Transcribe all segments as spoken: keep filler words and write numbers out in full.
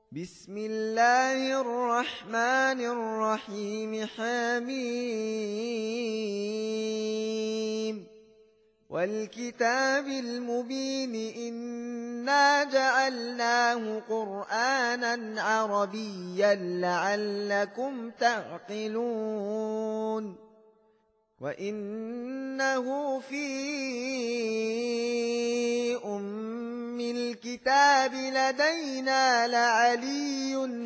بسم الله الرحمن الرحيم حميم والكتاب المبين إنا جعلناه قرآنا عربيا لعلكم تعقلون وإنه في أم الكتاب لدينا لعلي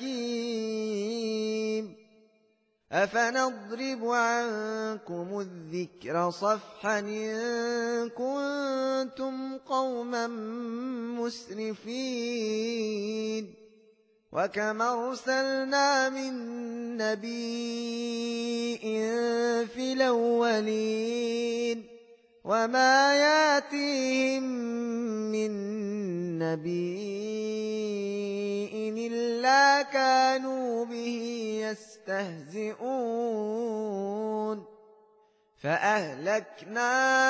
حكيم أفنضرب عنكم الذكر صفحا إن كنتم قوما مسرفين وكم أرسلنا من نبي في الأولين وما ياتيهم من نبي إلا كانوا به يستهزئون فأهلكنا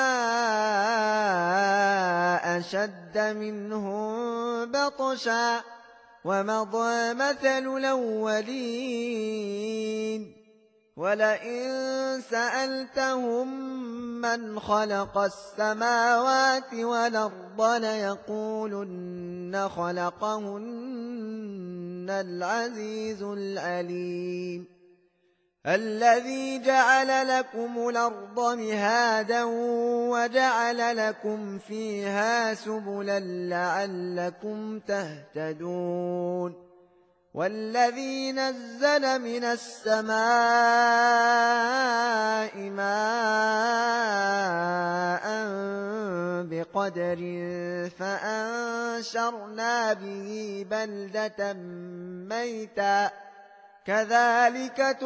أشد منهم بطشا ومضى مثل الأولين ولئن سألتهم من خلق السماوات والأرض ليقولن خلقهن العزيز العليم الذي جعل لكم الأرض مهادا وجعل لكم فيها سبلا لعلكم تهتدون والذي نزل من السماء ماء بقدر فأنشرنا به بلدة ميتا كذلك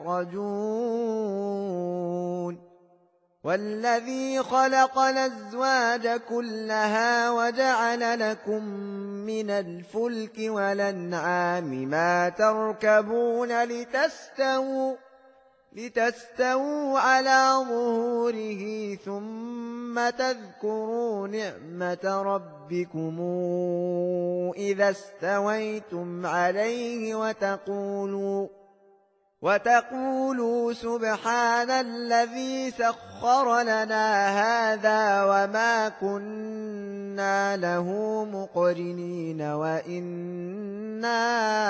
تخرجون والذي خلق الأزواج كلها وجعل لكم من الفلك والأنعام ما تركبون لتستووا لتستووا على ظهوره ثم تذكروا نعمة ربكم إذا استويتم عليه وتقولوا وتقولوا سبحان الذي سخر لنا هذا وما كنا له مقرنين وإنا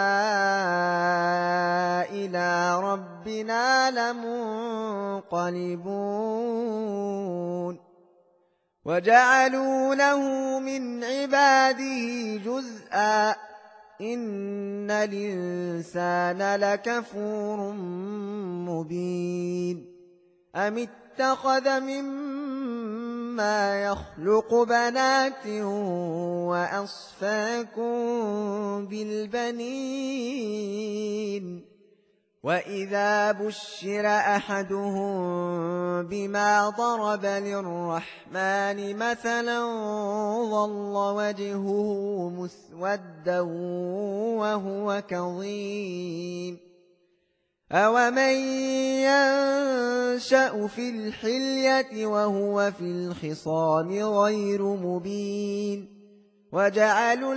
إلى ربنا لمنقلبون وجعلوا له من عباده جزءا إن الإنسان لكفور مبين أم اتخذ مما يخلق بنات وأصفاكم بالبنين وإذا بشر أحدهم بما ضرب للرحمن مثلا ظل وجهه مسودا وهو كظيم أومن ينشأ في الحلية وهو في الخصام غير مبين وجعلوا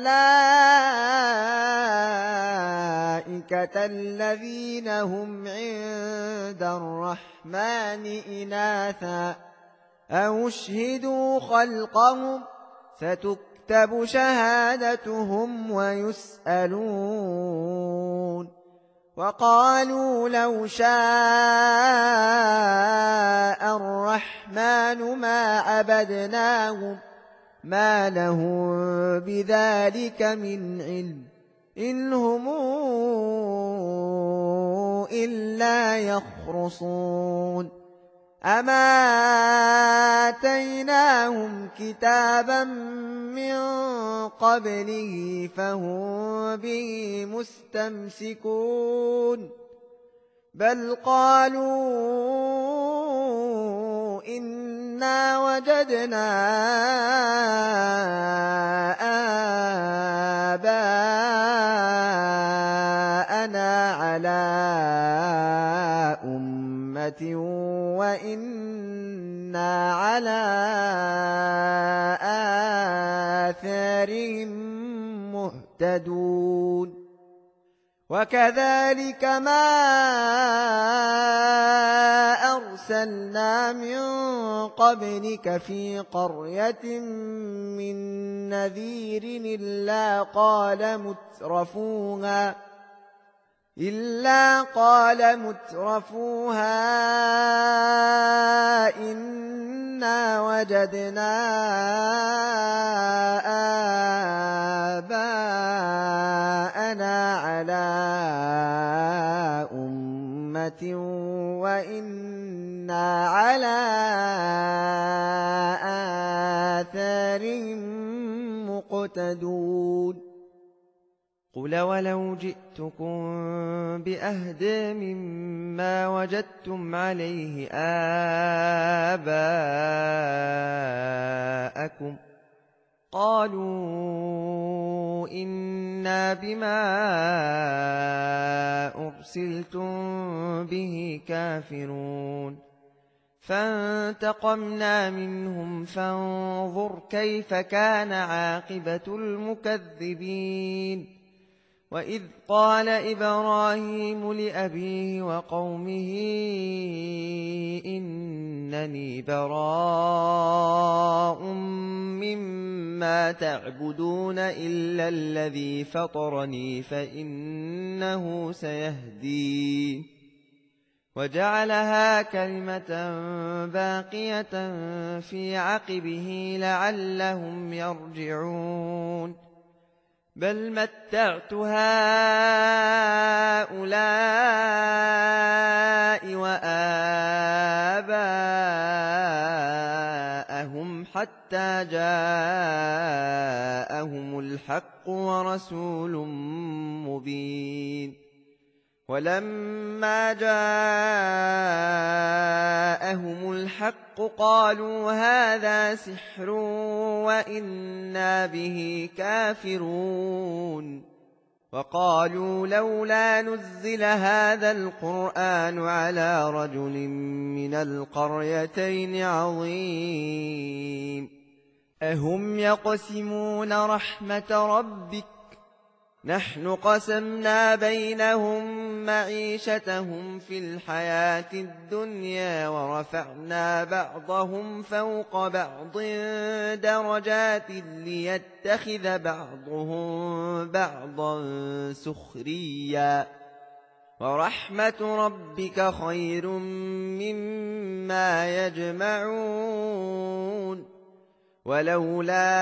الملائكة الذين هم عند الرحمن إناثا أو اشهدوا خلقهم ستكتب شهادتهم ويسألون وقالوا لو شاء الرحمن ما عبدناهم ما لهم بذلك من علم إن هم إلا يخرصون أما آتيناهم كتابا من قبله فهم به مستمسكون بل قالوا إنا وجدنا آباءنا على أمة وإنا على آثارهم مهتدون وكذلك ما أرسلنا من قبلك في قرية من نذير إلا قال مترفوها إلا قال مترفوها إنا وجدنا آباءنا على أمة وإنا على آثارهم مقتدون قل ولو جئتكم بأهدى مما وجدتم عليه آباءكم قالوا إنا بما أرسلتم به كافرون فانتقمنا منهم فانظر كيف كان عاقبة المكذبين وإذ قال إبراهيم لأبيه وقومه إنني براء مما تعبدون إلا الذي فطرني فإنه سيهدين وجعلها كلمة باقية في عقبه لعلهم يرجعون بل متعت هؤلاء وآباءهم حتى جاءهم الحق ورسول مبين ولما جاءهم الحق قالوا هذا سحر وإنا به كافرون وقالوا لولا نزل هذا القرآن على رجل من القريتين عظيم أهم يقسمون رحمة ربك نحن قسمنا بينهم معيشتهم في الحياة الدنيا ورفعنا بعضهم فوق بعض درجات ليتخذ بعضهم بعضا سخريا ورحمة ربك خير مما يجمعون ولولا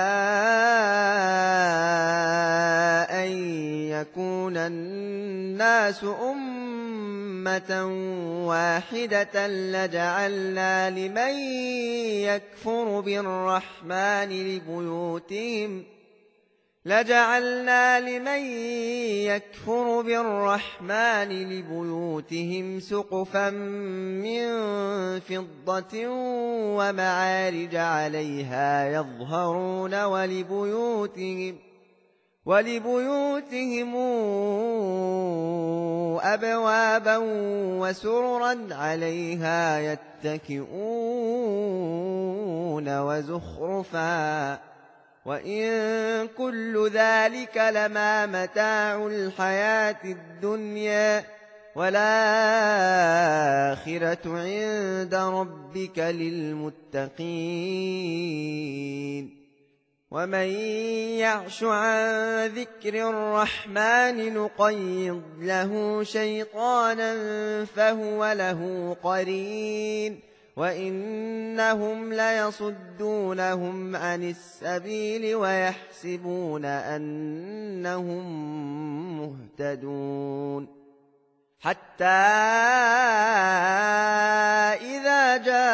أن يكون الناس أمة واحدة لجعلنا لمن يكفر بالرحمن لبيوتهم لجعلنا لمن يكفر بالرحمن لبيوتهم سقفا من فضة ومعارج عليها يظهرون ولبيوتهم ولبيوتهم أبوابا وسررا عليها يتكئون وزخرفا وإن كل ذلك لما متاع الحياة الدنيا والآخرة عند ربك للمتقين ومن يعش عن ذكر الرحمن نقيض له شيطانا فهو له قرين وإنهم ليصدونهم عن السبيل ويحسبون أنهم مهتدون حتى إذا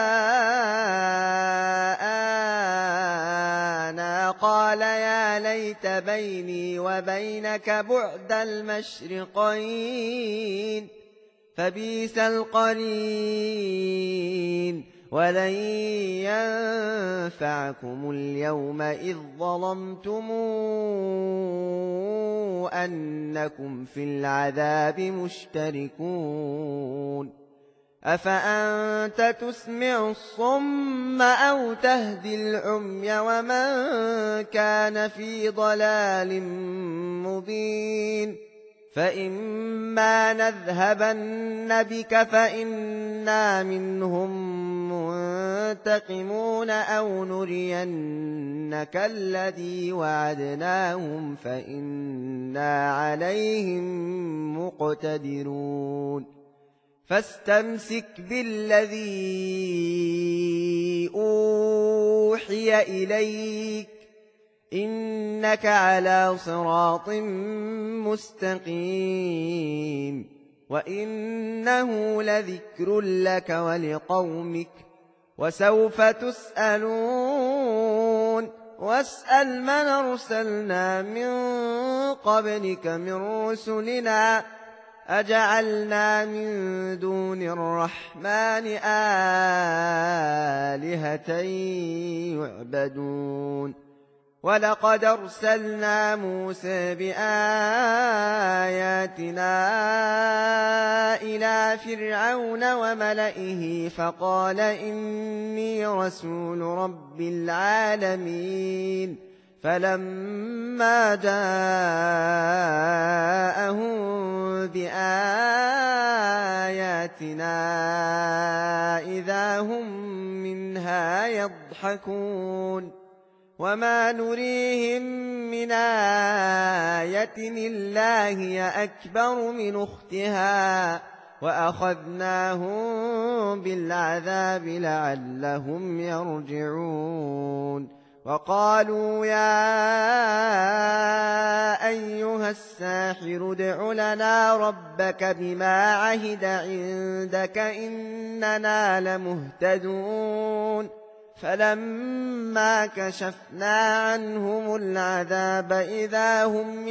جاءنا قال يا ليت بيني وبينك بعد المشرقين فبئس القرين ولن ينفعكم اليوم إذ ظلمتم أنكم في العذاب مشتركون أفأنت تسمع الصم أو تهدي العمي ومن كان في ضلال مبين فإما نذهبن بك فإنا منهم منتقمون أو نرينك الذي وعدناهم فإنا عليهم مقتدرون فاستمسك بالذي أوحي إليك إنك على صراط مستقيم وإنه لذكر لك ولقومك وسوف تسألون واسأل من أرسلنا من قبلك من رسلنا أجعلنا من دون الرحمن آلهة يعبدون ولقد أرسلنا موسى بآياتنا إلى فرعون وملئه فقال إني رسول رب العالمين فلما جاءهم بآياتنا إذا هم منها يضحكون وما نريهم من آية إلا هي أكبر من أختها وأخذناهم بالعذاب لعلهم يرجعون وقالوا يا أيها الساحر ادع لنا ربك بما عهد عندك إننا لمهتدون فلما كشفنا عنهم العذاب إذا هم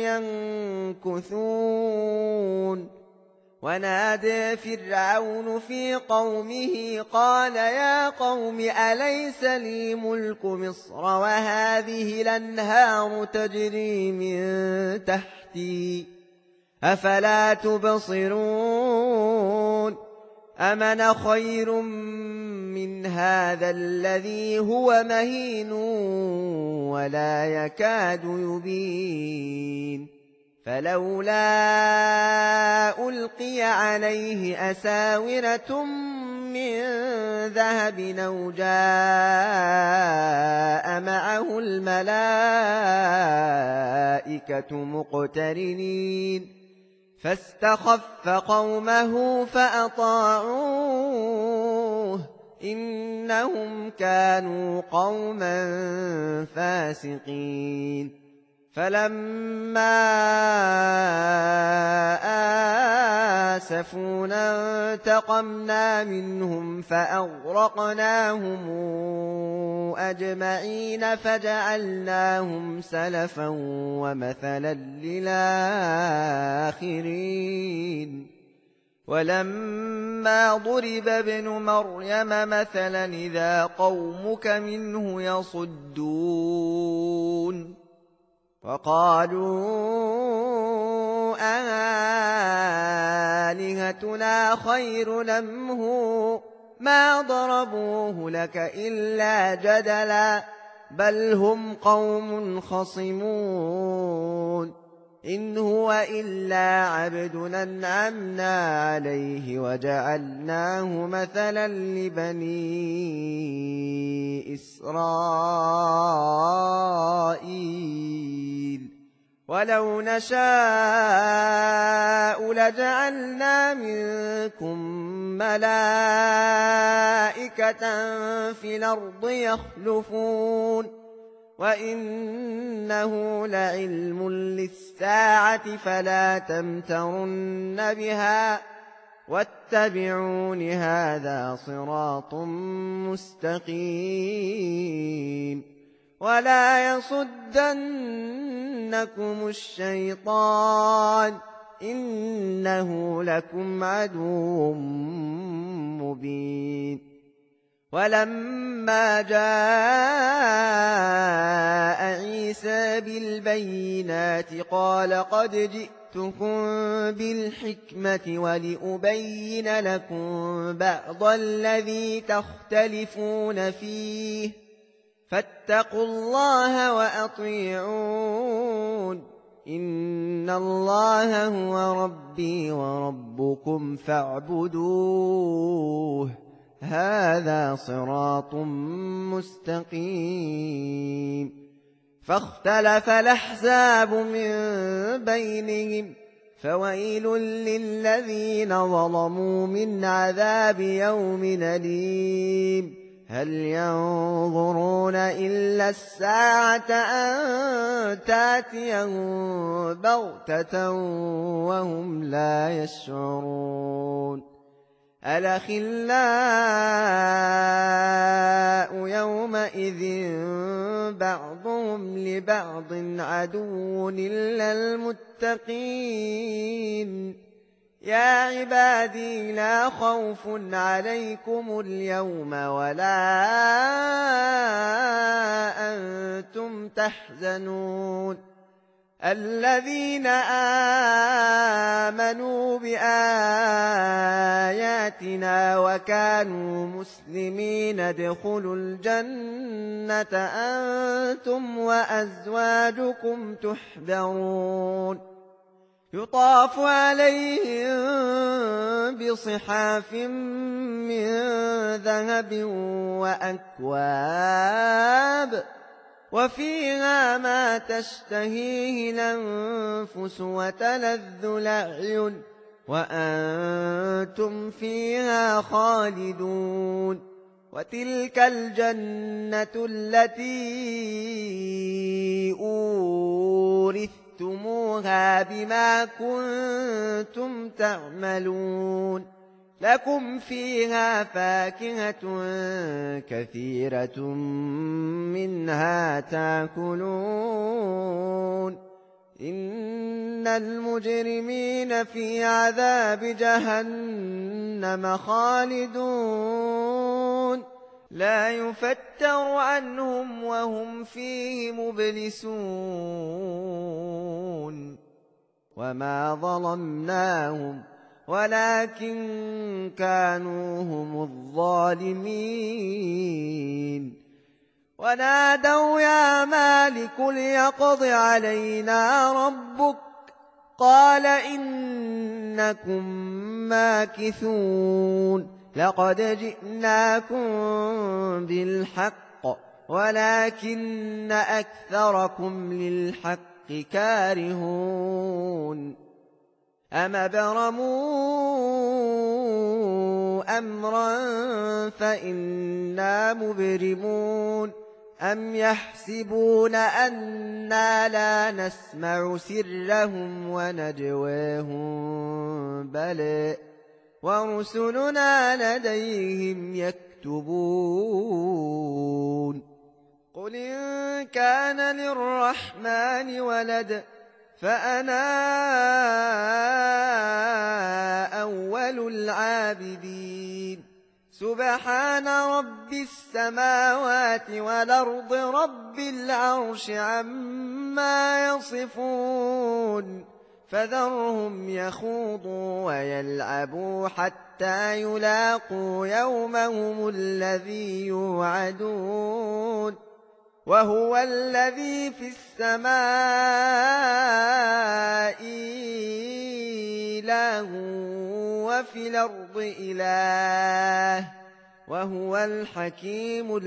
ينكثون ونادى فرعون في قومه قال يا قوم أليس لي ملك مصر وهذه الأنهار تجري من تحتي أفلا تبصرون أمن خير من هذا الذي هو مهين ولا يكاد يبين فلولا ألقي عليه أساورة من ذهب أو جاء معه الملائكة مقترنين فاستخف قومه فأطاعوه إنهم كانوا قوما فاسقين فلما آسفونا انتقمنا منهم فأغرقناهم أجمعين فجعلناهم سلفا ومثلا للآخرين ولما ضرب ابن مريم مثلا إذا قومك منه يصدون وقالوا آلهتنا خير أم هو ما ضربوه لك إلا جدلا بل هم قوم خصمون إن هو إلا عبد أنعمنا عليه وجعلناه مثلا لبني إسرائيل ولو نشاء لجعلنا منكم ملائكة في الأرض يخلفون وإنه لعلم للساعة فلا تمترن بها واتبعون هذا صراط مستقيم ولا يصدنكم الشيطان إنه لكم عدو مبين ولما جاء عيسى بالبينات قال قد جئتم جئتكم بالحكمة ولأبين لكم بعض الذي تختلفون فيه فاتقوا الله وأطيعون إن الله هو ربي وربكم فاعبدوه هذا صراط مستقيم فاختلف الأحزاب من بينهم فويل للذين ظلموا من عذاب يوم أليم هل ينظرون إلا الساعة أن تأتيهم بغتة وهم لا يشعرون الأخلاء يومئذ بعضهم لبعض عدو إلا المتقين يا عبادي لا خوف عليكم اليوم ولا أنتم تحزنون الذين آمنوا بآياتنا وكانوا مسلمين ادخلوا الجنة أنتم وأزواجكم تحبرون يطاف عليهم بصحاف من ذهب وأكواب وفيها ما تشتهيه الأنفس وتلذ الأعين وأنتم فيها خالدون وتلك الجنة التي أورثتموها بما كنتم تعملون لكم فيها فاكهة كثيرة منها تأكلون إن المجرمين في عذاب جهنم خالدون لا يفتر عنهم وهم فيه مبلسون وما ظلمناهم ولكن كانوا هم الظالمين ونادوا يا مالك ليقض علينا ربك قال إنكم ماكثون لقد جئناكم بالحق ولكن أكثركم للحق كارهون أم أبرموا أمرا فإنا مبرمون أم يحسبون أنا لا نسمع سرهم ونجواهم بلى ورسلنا لديهم يكتبون قل إن كان للرحمن ولد فأنا أول العابدين سبحان رب السماوات والأرض رب العرش عما يصفون فذرهم يخوضوا ويلعبوا حتى يلاقوا يومهم الذي يوعدون وهو الذي في السماء إله وفي الأرض إله وهو الحكيم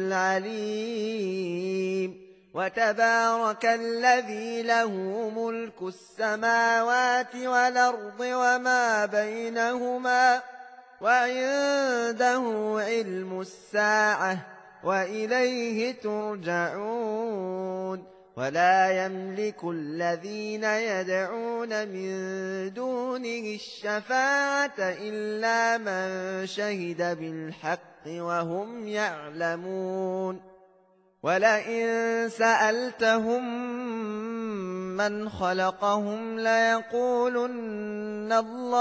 العليم وتبارك الذي له ملك السماوات والأرض وما بينهما وعنده علم الساعة وإليه ترجعون ولا يملك الذين يدعون من دونه الشفاعة إلا من شهد بالحق وهم يعلمون ولئن سألتهم من خلقهم ليقولن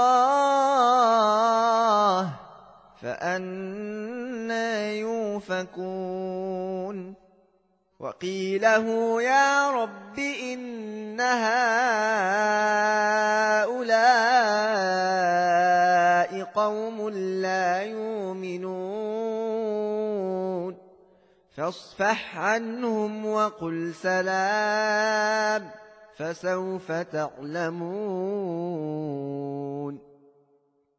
الله فأنى يوفكون وقيله يا رب إن هؤلاء قوم لا يؤمنون فاصفح عنهم وقل سلام فسوف تعلمون.